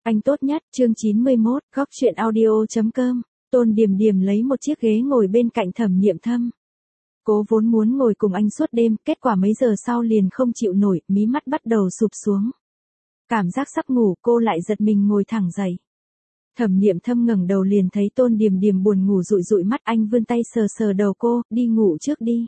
Anh tốt nhất, chương 91, góc chuyện audio.com. Tôn Điềm Điềm lấy một chiếc ghế ngồi bên cạnh Thẩm Niệm Thâm. Cô vốn muốn ngồi cùng anh suốt đêm, kết quả mấy giờ sau liền không chịu nổi, mí mắt bắt đầu sụp xuống. Cảm giác sắp ngủ, cô lại giật mình ngồi thẳng dậy. Thẩm Niệm Thâm ngẩng đầu liền thấy Tôn Điềm Điềm buồn ngủ dụi dụi mắt, anh vươn tay sờ sờ đầu cô, đi ngủ trước đi.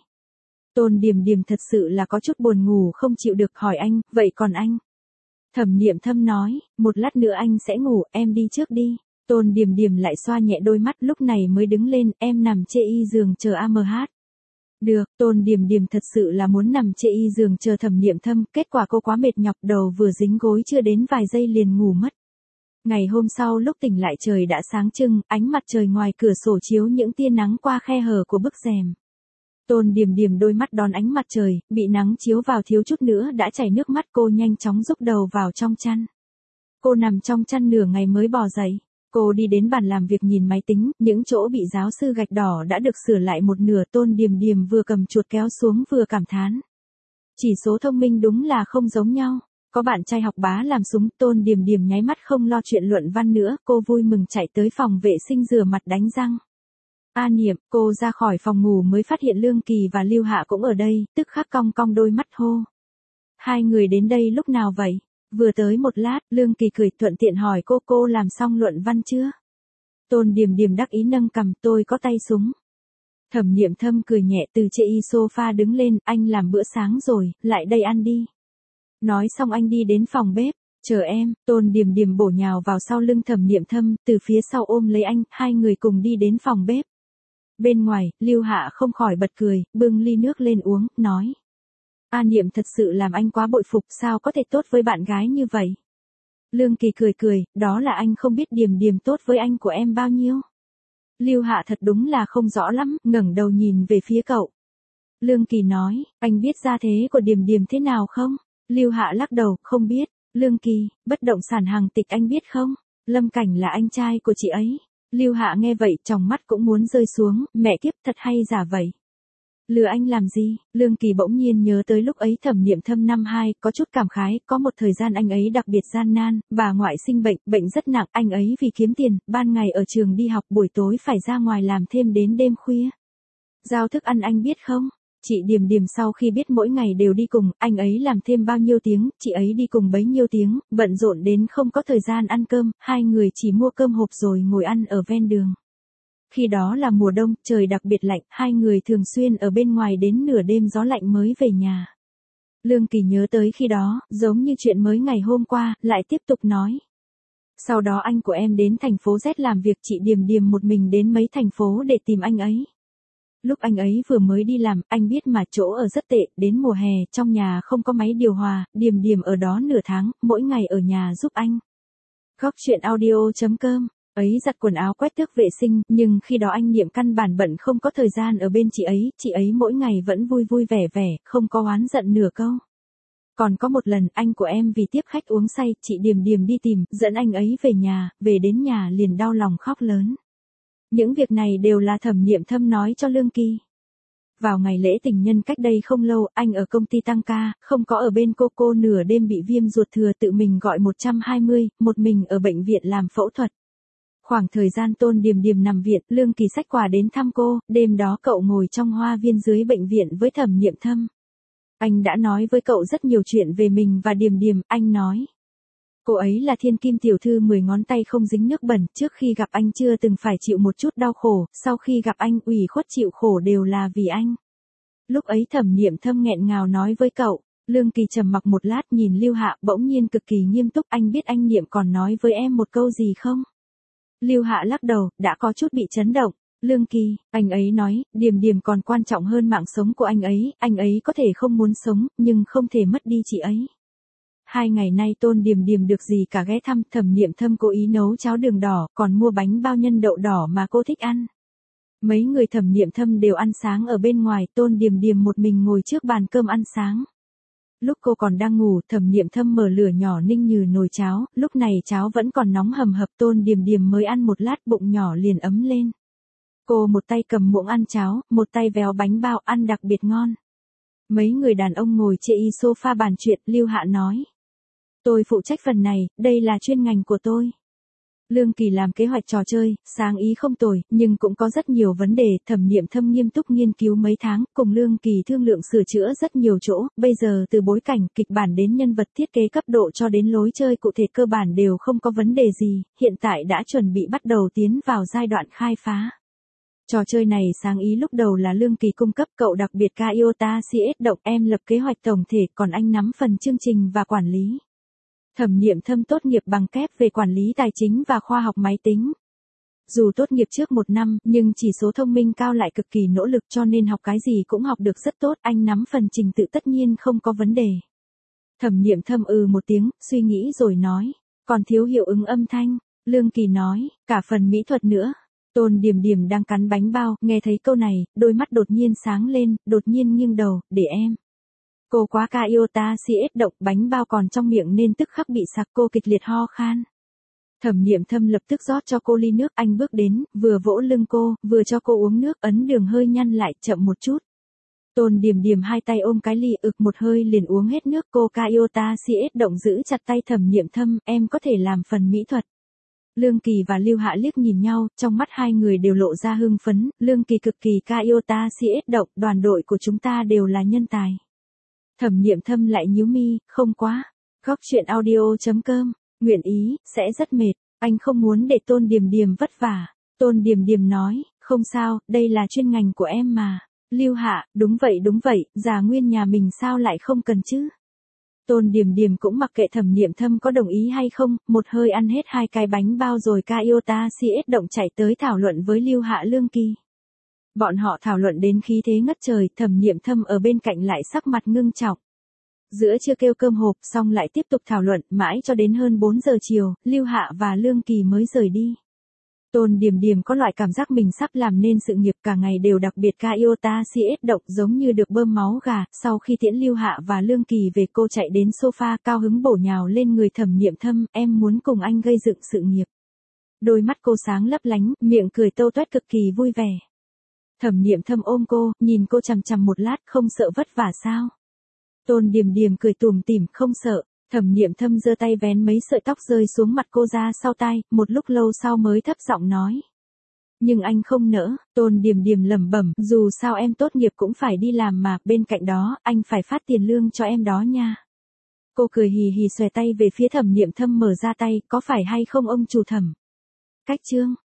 Tôn Điềm Điềm thật sự là có chút buồn ngủ không chịu được, hỏi anh, vậy còn anh? Thẩm Niệm Thâm nói, một lát nữa anh sẽ ngủ, em đi trước đi. Tôn Điềm Điềm lại xoa nhẹ đôi mắt, lúc này mới đứng lên, em nằm chê y giường chờ AMH. Được, Tôn Điềm Điềm thật sự là muốn nằm chê y giường chờ Thẩm Niệm Thâm, kết quả cô quá mệt nhọc, đầu vừa dính gối chưa đến vài giây liền ngủ mất. Ngày hôm sau lúc tỉnh lại trời đã sáng trưng, ánh mặt trời ngoài cửa sổ chiếu những tia nắng qua khe hở của bức rèm. Tôn Điềm Điềm đôi mắt đón ánh mặt trời, bị nắng chiếu vào thiếu chút nữa đã chảy nước mắt, cô nhanh chóng rúc đầu vào trong chăn. Cô nằm trong chăn nửa ngày mới bò dậy. Cô đi đến bàn làm việc nhìn máy tính, những chỗ bị giáo sư gạch đỏ đã được sửa lại một nửa. Tôn Điềm Điềm vừa cầm chuột kéo xuống vừa cảm thán. Chỉ số thông minh đúng là không giống nhau. Có bạn trai học bá làm súng. Tôn Điềm Điềm nháy mắt không lo chuyện luận văn nữa, cô vui mừng chạy tới phòng vệ sinh rửa mặt đánh răng. A Niệm, cô ra khỏi phòng ngủ mới phát hiện Lương Kỳ và Lưu Hạ cũng ở đây, tức khắc cong cong đôi mắt hô. Hai người đến đây lúc nào vậy? Vừa tới một lát, Lương Kỳ cười thuận tiện hỏi cô làm xong luận văn chưa? Tôn Điềm Điềm đắc ý nâng cằm, tôi có tay súng. Thẩm Niệm Thâm cười nhẹ từ chê y sofa đứng lên, anh làm bữa sáng rồi, lại đây ăn đi. Nói xong anh đi đến phòng bếp, chờ em. Tôn Điềm Điềm bổ nhào vào sau lưng Thẩm Niệm Thâm, từ phía sau ôm lấy anh, hai người cùng đi đến phòng bếp. Bên ngoài, Lưu Hạ không khỏi bật cười, bưng ly nước lên uống, nói. A Niệm thật sự làm anh quá bội phục, sao có thể tốt với bạn gái như vậy? Lương Kỳ cười, đó là anh không biết Điềm Điềm tốt với anh của em bao nhiêu. Lưu Hạ thật đúng là không rõ lắm, ngẩng đầu nhìn về phía cậu. Lương Kỳ nói, anh biết gia thế của Điềm Điềm thế nào không? Lưu Hạ lắc đầu, không biết. Lương Kỳ, bất động sản hàng tịch anh biết không? Lâm Cảnh là anh trai của chị ấy. Lưu Hạ nghe vậy, tròng mắt cũng muốn rơi xuống, mẹ kiếp thật hay giả vậy. Lừa anh làm gì? Lương Kỳ bỗng nhiên nhớ tới lúc ấy Thẩm Niệm Thâm năm 2, có chút cảm khái, có một thời gian anh ấy đặc biệt gian nan, bà ngoại sinh bệnh rất nặng, anh ấy vì kiếm tiền, ban ngày ở trường đi học, buổi tối phải ra ngoài làm thêm đến đêm khuya. Giao thức ăn anh biết không? Chị Điềm Điềm sau khi biết mỗi ngày đều đi cùng, anh ấy làm thêm bao nhiêu tiếng, chị ấy đi cùng bấy nhiêu tiếng, bận rộn đến không có thời gian ăn cơm, hai người chỉ mua cơm hộp rồi ngồi ăn ở ven đường. Khi đó là mùa đông, trời đặc biệt lạnh, hai người thường xuyên ở bên ngoài đến nửa đêm gió lạnh mới về nhà. Lương Kỳ nhớ tới khi đó, giống như chuyện mới ngày hôm qua, lại tiếp tục nói. Sau đó anh của em đến thành phố Z làm việc, chị Điềm Điềm một mình đến mấy thành phố để tìm anh ấy. Lúc anh ấy vừa mới đi làm, anh biết mà chỗ ở rất tệ, đến mùa hè, trong nhà không có máy điều hòa, Điềm Điềm ở đó nửa tháng, mỗi ngày ở nhà giúp anh. Góc chuyện audio.com. Ấy giặt quần áo quét tước vệ sinh, nhưng khi đó anh Niệm căn bản bận không có thời gian ở bên chị ấy mỗi ngày vẫn vui vui vẻ vẻ, không có oán giận nửa câu. Còn có một lần, anh của em vì tiếp khách uống say, chị Điềm Điềm đi tìm, dẫn anh ấy về nhà, về đến nhà liền đau lòng khóc lớn. Những việc này đều là Thẩm Niệm Thâm nói cho Lương Kỳ. Vào ngày lễ tình nhân cách đây không lâu, anh ở công ty tăng ca, không có ở bên cô nửa đêm bị viêm ruột thừa tự mình gọi 120, một mình ở bệnh viện làm phẫu thuật. Khoảng thời gian Tôn Điềm Điềm nằm viện, Lương Kỳ xách quà đến thăm cô, đêm đó cậu ngồi trong hoa viên dưới bệnh viện với Thẩm Niệm Thâm. Anh đã nói với cậu rất nhiều chuyện về mình và Điềm Điềm, anh nói. Cô ấy là thiên kim tiểu thư 10 ngón tay không dính nước bẩn, trước khi gặp anh chưa từng phải chịu một chút đau khổ, sau khi gặp anh ủy khuất chịu khổ đều là vì anh. Lúc ấy Thẩm Niệm Thâm nghẹn ngào nói với cậu. Lương Kỳ trầm mặc một lát nhìn Lưu Hạ, bỗng nhiên cực kỳ nghiêm túc, anh biết anh Niệm còn nói với em một câu gì không? Lưu Hạ lắc đầu, đã có chút bị chấn động. Lương Kỳ, anh ấy nói, Điềm Điềm còn quan trọng hơn mạng sống của anh ấy có thể không muốn sống, nhưng không thể mất đi chị ấy. 2 ngày nay Tôn Điềm Điềm được gì cả ghé thăm, Thẩm Niệm Thâm cố ý nấu cháo đường đỏ, còn mua bánh bao nhân đậu đỏ mà cô thích ăn. Mấy người Thẩm Niệm Thâm đều ăn sáng ở bên ngoài, Tôn Điềm Điềm một mình ngồi trước bàn cơm ăn sáng. Lúc cô còn đang ngủ, Thẩm Niệm Thâm mở lửa nhỏ ninh nhừ nồi cháo, lúc này cháo vẫn còn nóng hầm hập, Tôn Điềm Điềm mới ăn một lát bụng nhỏ liền ấm lên. Cô một tay cầm muỗng ăn cháo, một tay véo bánh bao ăn đặc biệt ngon. Mấy người đàn ông ngồi chê y sofa bàn chuyện, Lưu Hạ nói. Tôi phụ trách phần này, đây là chuyên ngành của tôi. Lương Kỳ làm kế hoạch trò chơi, sáng ý không tồi, nhưng cũng có rất nhiều vấn đề, Thẩm Niệm Thâm nghiêm túc nghiên cứu mấy tháng, cùng Lương Kỳ thương lượng sửa chữa rất nhiều chỗ, bây giờ từ bối cảnh, kịch bản đến nhân vật thiết kế cấp độ cho đến lối chơi cụ thể cơ bản đều không có vấn đề gì, hiện tại đã chuẩn bị bắt đầu tiến vào giai đoạn khai phá. Trò chơi này sáng ý lúc đầu là Lương Kỳ cung cấp, cậu đặc biệt ca Iota CS động, em lập kế hoạch tổng thể, còn anh nắm phần chương trình và quản lý. Thẩm Niệm Thâm tốt nghiệp bằng kép về quản lý tài chính và khoa học máy tính. Dù tốt nghiệp trước 1 năm, nhưng chỉ số thông minh cao lại cực kỳ nỗ lực cho nên học cái gì cũng học được rất tốt, anh nắm phần trình tự tất nhiên không có vấn đề. Thẩm Niệm Thâm một tiếng, suy nghĩ rồi nói, còn thiếu hiệu ứng âm thanh. Lương Kỳ nói, cả phần mỹ thuật nữa. Tôn Điềm Điềm đang cắn bánh bao, nghe thấy câu này, đôi mắt đột nhiên sáng lên, đột nhiên nghiêng đầu, để em. Cô quá ca Iota CS động, bánh bao còn trong miệng nên tức khắc bị sặc, cô kịch liệt ho khan. Thẩm Niệm Thâm lập tức rót cho cô ly nước, anh bước đến, vừa vỗ lưng cô, vừa cho cô uống nước, ấn đường hơi nhăn lại, chậm một chút. Tôn Điềm Điềm hai tay ôm cái ly, một hơi liền uống hết nước, cô ca Iota CS động giữ chặt tay Thẩm Niệm Thâm, em có thể làm phần mỹ thuật. Lương Kỳ và Lưu Hạ liếc nhìn nhau, trong mắt hai người đều lộ ra hưng phấn, Lương Kỳ cực kỳ ca Iota CS động, đoàn đội của chúng ta đều là nhân tài. Thẩm Niệm Thâm lại nhíu mi, không quá. Góc chuyện audio.com, nguyện ý, sẽ rất mệt, anh không muốn để Tôn Điềm Điềm vất vả. Tôn Điềm Điềm nói, không sao, đây là chuyên ngành của em mà. Lưu Hạ, đúng vậy, già nguyên nhà mình sao lại không cần chứ. Tôn Điềm Điềm cũng mặc kệ Thẩm Niệm Thâm có đồng ý hay không, một hơi ăn hết 2 cái bánh bao rồi ca Iota CS động chạy tới thảo luận với Lưu Hạ Lương Kỳ. Bọn họ thảo luận đến khí thế ngất trời, Thẩm Niệm Thâm ở bên cạnh lại sắc mặt ngưng trọng. Giữa trưa kêu cơm hộp xong lại tiếp tục thảo luận, mãi cho đến hơn 4 giờ chiều, Lưu Hạ và Lương Kỳ mới rời đi. Tôn Điềm Điềm có loại cảm giác mình sắp làm nên sự nghiệp, cả ngày đều đặc biệt ca Iota CS động, giống như được bơm máu gà. Sau khi tiễn Lưu Hạ và Lương Kỳ về, cô chạy đến sofa, cao hứng bổ nhào lên người Thẩm Niệm Thâm, em muốn cùng anh gây dựng sự nghiệp. Đôi mắt cô sáng lấp lánh, miệng cười tâu toét cực kỳ vui vẻ. Thẩm Niệm Thâm ôm cô, nhìn cô chằm chằm một lát, không sợ vất vả sao? Tôn Điềm Điềm cười tủm tỉm, không sợ. Thẩm Niệm Thâm giơ tay vén mấy sợi tóc rơi xuống mặt cô ra sau tai, một lúc lâu sau mới thấp giọng nói. Nhưng anh không nỡ. Tôn Điềm Điềm lẩm bẩm, dù sao em tốt nghiệp cũng phải đi làm mà, bên cạnh đó, anh phải phát tiền lương cho em đó nha. Cô cười hì hì xòe tay về phía Thẩm Niệm Thâm mở ra tay, có phải hay không ông chủ Thẩm? Cách chương.